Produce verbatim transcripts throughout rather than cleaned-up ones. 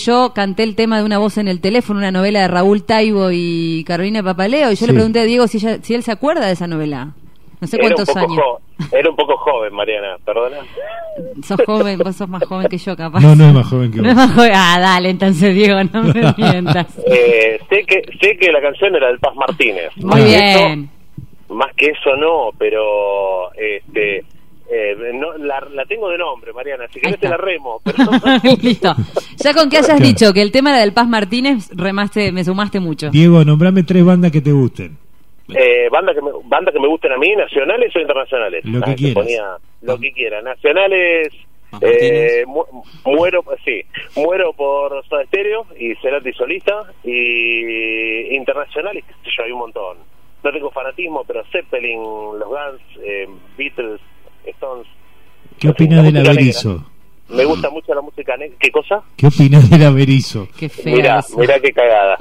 yo canté el tema de Una voz en el teléfono, una novela de Raúl Taibo y Carolina Papaleo, y yo Sí. le pregunté a Diego si, ella, si él se acuerda de esa novela. No sé Era cuántos un poco años. jo- era un poco joven, Mariana, perdona. Sos joven, vos sos más joven que yo, capaz. No, no es más joven que No vos. es más joven. Ah, dale, entonces, Diego, no me mientas. Eh, sé que sé que la canción era del Paz Martínez. Muy Más que bien. eso- más que eso no, pero este eh, no, la, la tengo de nombre, Mariana, así que Ahí no te está. la remo. Pero Listo. Ya con que hayas Claro. dicho que el tema era del Paz Martínez, remaste, me sumaste mucho. Diego, nombrame tres bandas que te gusten. eh, banda que me, banda que me gusten a mí, nacionales o internacionales. Lo que Ah, se quieras. ponía lo que quiera. Nacionales, Paz Martínez. eh, mu- muero, sí, muero por Soda Stereo y Cerati solista, y internacionales, qué sé yo, hay un montón. No tengo fanatismo, pero Zeppelin, los Guns, eh, Beatles, Stones. ¿Qué En fin, opinas la del música Averizo? negra. Me gusta mucho la música negra. ¿Qué cosa? ¿Qué opinas del Averizo? Qué fea Mirá, eso. mirá qué cagada.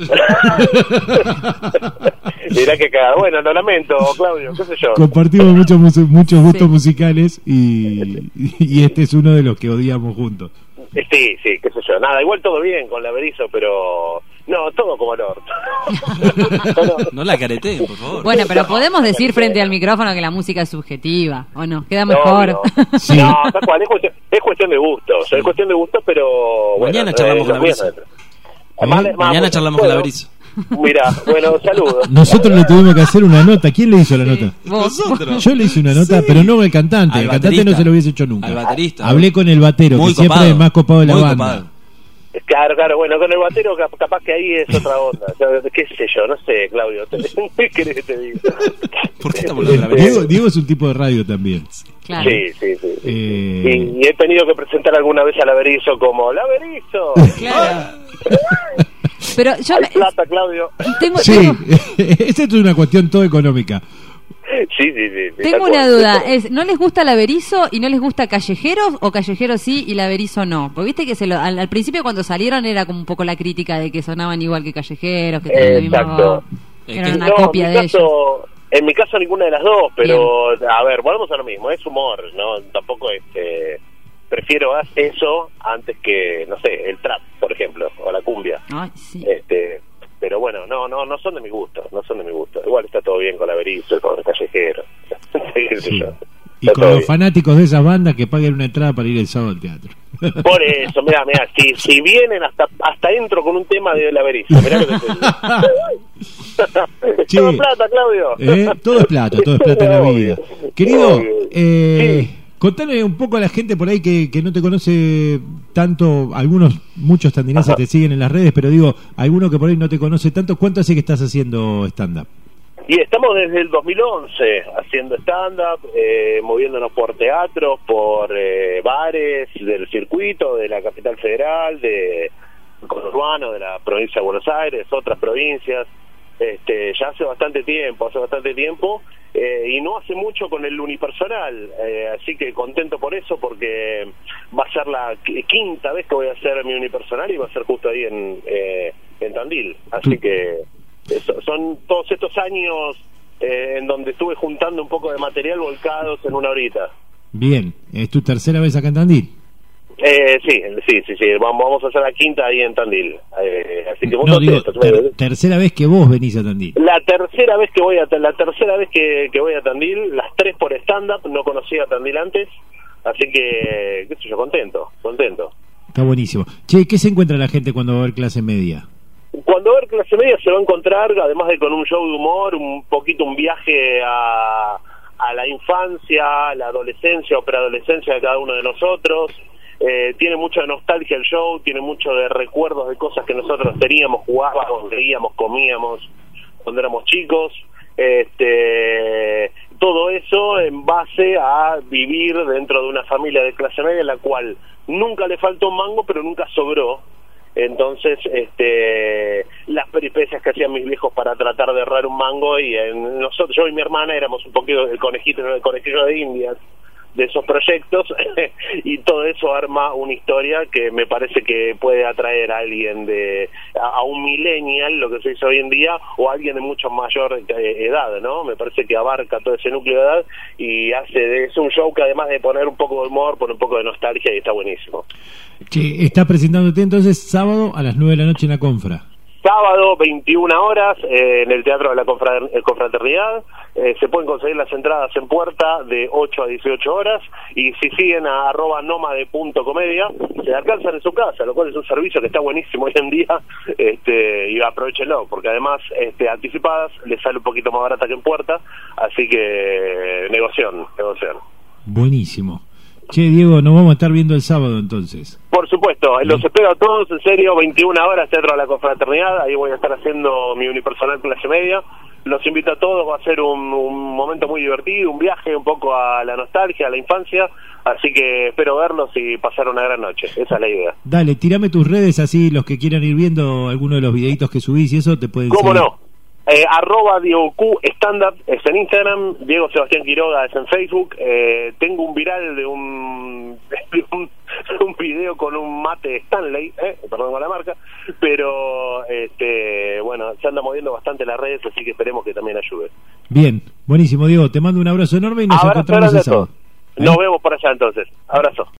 Mirá qué cagada. Bueno, lo lamento, Claudio, qué sé yo. Compartimos muchos mus- muchos gustos Sí. musicales y, y este es uno de los que odiamos juntos. Eh, Sí, sí, qué sé yo. Nada, igual todo bien con la Berizo, pero... No, todo como el orto. No, no. No la careteen, por favor. Bueno, pero podemos decir frente al micrófono que la música es subjetiva, ¿o no? Queda No, mejor. no. Sí. No, tal cual, es cuestión, es cuestión de gusto. O sea, es cuestión de gusto, pero... Mañana bueno, charlamos eh, con la voy a Berizo. hacer. Más- más- Mañana bueno, charlamos con la bueno, Berizo. Mira, bueno, saludos. Nosotros le tuvimos que hacer una nota. ¿Quién le hizo la nota? Vos, Nosotros. Yo le hice una nota, pero no al cantante. Al El cantante baterista. no se lo hubiese hecho nunca. Al baterista. Hablé con el batero, Muy que siempre copado. es más copado de la Muy banda. copado. Claro, claro, bueno, con el batero cap- capaz que ahí es otra onda. O sea, qué sé yo, no sé, Claudio. ¿Qué querés que te diga? ¿Por qué estamos hablando de la Este, Berizo? Diego, Diego es un tipo de radio también. claro. Sí, sí, sí. Eh, Y, y he tenido que presentar alguna vez a la Berizo como ¡La Berizo! Claro. Pero yo Hay me- plata, Claudio. tengo, Sí, tengo, esta es una cuestión todo económica. Sí, sí, sí. sí, tengo tal una cual. duda. Es, ¿no les gusta la Berizo y no les gusta Callejeros o Callejeros sí y la Berizo no? Porque viste que se lo, al, al principio cuando salieron era como un poco la crítica de que sonaban igual que Callejeros, que tenían la misma Exacto. voz. Es Era que- una No, copia en de mi ellos. caso, en mi caso ninguna de las dos, pero a ver, volvemos a lo mismo, es humor, ¿no? Tampoco este prefiero eso antes que, no sé, el trap, por ejemplo, o la cumbia. Ay, sí. Este, pero bueno, no, no, no son de mi gusto, no son de mi gusto. Igual está todo bien con la Berizo, con el Callejero. Qué sé Sí. yo. Y Está con todo los bien. fanáticos de esas bandas que paguen una entrada para ir el sábado al teatro. Por eso, mira, mira, si, si vienen hasta hasta entro con un tema de la Berizo, mirá que te digo. Che. Todo plata, Claudio. ¿Eh? Todo es plata, todo es plata en la vida. Obvio. Querido, Obvio. eh, Sí. contale un poco a la gente por ahí que, que no te conoce tanto, algunos, muchos tandineses Ajá. te siguen en las redes, pero digo, alguno que por ahí no te conoce tanto, ¿cuánto hace que estás haciendo stand-up? Y estamos desde el dos mil once haciendo stand-up, eh, moviéndonos por teatros, por eh, bares del circuito, de la capital federal, de conurbano, de la provincia de Buenos Aires, otras provincias. Este, ya hace bastante tiempo, hace bastante tiempo, eh, y no hace mucho con el unipersonal, eh, así que contento por eso, porque va a ser la qu- quinta vez que voy a hacer mi unipersonal y va a ser justo ahí en, eh, en Tandil, así que eso, son todos estos años eh, en donde estuve juntando un poco de material volcados en una horita. Bien, ¿es tu tercera vez acá en Tandil? Eh, sí, sí, sí, sí, vamos, vamos a hacer la quinta ahí en Tandil, eh, así que muy No, digo, contentos. ter- tercera vez que vos venís a Tandil. La tercera vez que voy a la tercera vez que, que voy a Tandil, las tres por stand-up, no conocía a Tandil antes, así que, qué sé yo, contento, contento. Está buenísimo. Che, ¿qué se encuentra la gente cuando va a ver clase media? Cuando va a ver clase media se va a encontrar, además de con un show de humor, un poquito un viaje a, a la infancia, la adolescencia o preadolescencia de cada uno de nosotros. Eh, tiene mucha nostalgia el show, tiene mucho de recuerdos de cosas que nosotros teníamos, jugábamos, veíamos, comíamos cuando éramos chicos. Este, todo eso en base a vivir dentro de una familia de clase media en la cual nunca le faltó un mango, pero nunca sobró. Entonces, este, las peripecias que hacían mis viejos para tratar de ahorrar un mango, y en nosotros, yo y mi hermana éramos un poquito el conejito, el conejillo de Indias de esos proyectos y todo eso arma una historia que me parece que puede atraer a alguien de a, a un millennial, lo que se dice hoy en día, o a alguien de mucho mayor eh, edad, ¿no? Me parece que abarca todo ese núcleo de edad y hace de, es un show que además de poner un poco de humor, pone un poco de nostalgia y está buenísimo. Che, está presentándote entonces sábado a las nueve de la noche en la Confra. Sábado, veintiuna horas, eh, en el Teatro de la Confra- Confraternidad. Eh, se pueden conseguir las entradas en puerta de ocho a dieciocho horas. Y si siguen a arroba nómade punto comedia, se alcanzan en su casa, lo cual es un servicio que está buenísimo hoy en día. Este, y aprovechenlo, porque además este, anticipadas les sale un poquito más barata que en puerta. Así que, negoción, negoción. Buenísimo. Che, Diego, nos vamos a estar viendo el sábado entonces. Por supuesto, los espero a todos, en serio, veintiuna horas, Teatro de la Confraternidad, ahí voy a estar haciendo mi unipersonal clase media. Los invito a todos, va a ser un, un momento muy divertido, un viaje un poco a la nostalgia, a la infancia, así que espero verlos y pasar una gran noche, esa es la idea. Dale, tirame tus redes, así los que quieran ir viendo alguno de los videitos que subís y eso te pueden ¿Cómo seguir. no? Eh, arroba Diego Q Stand Up es en Instagram, Diego Sebastián Quiroga es en Facebook. Eh, tengo un viral de un, un un video con un mate Stanley, eh, perdón con la marca, pero este bueno, se anda moviendo bastante las redes, así que esperemos que también ayude. Bien, buenísimo, Diego, te mando un abrazo enorme y nos Abrazo encontramos el grande a sábado. todos. Nos vemos por allá entonces. Abrazo.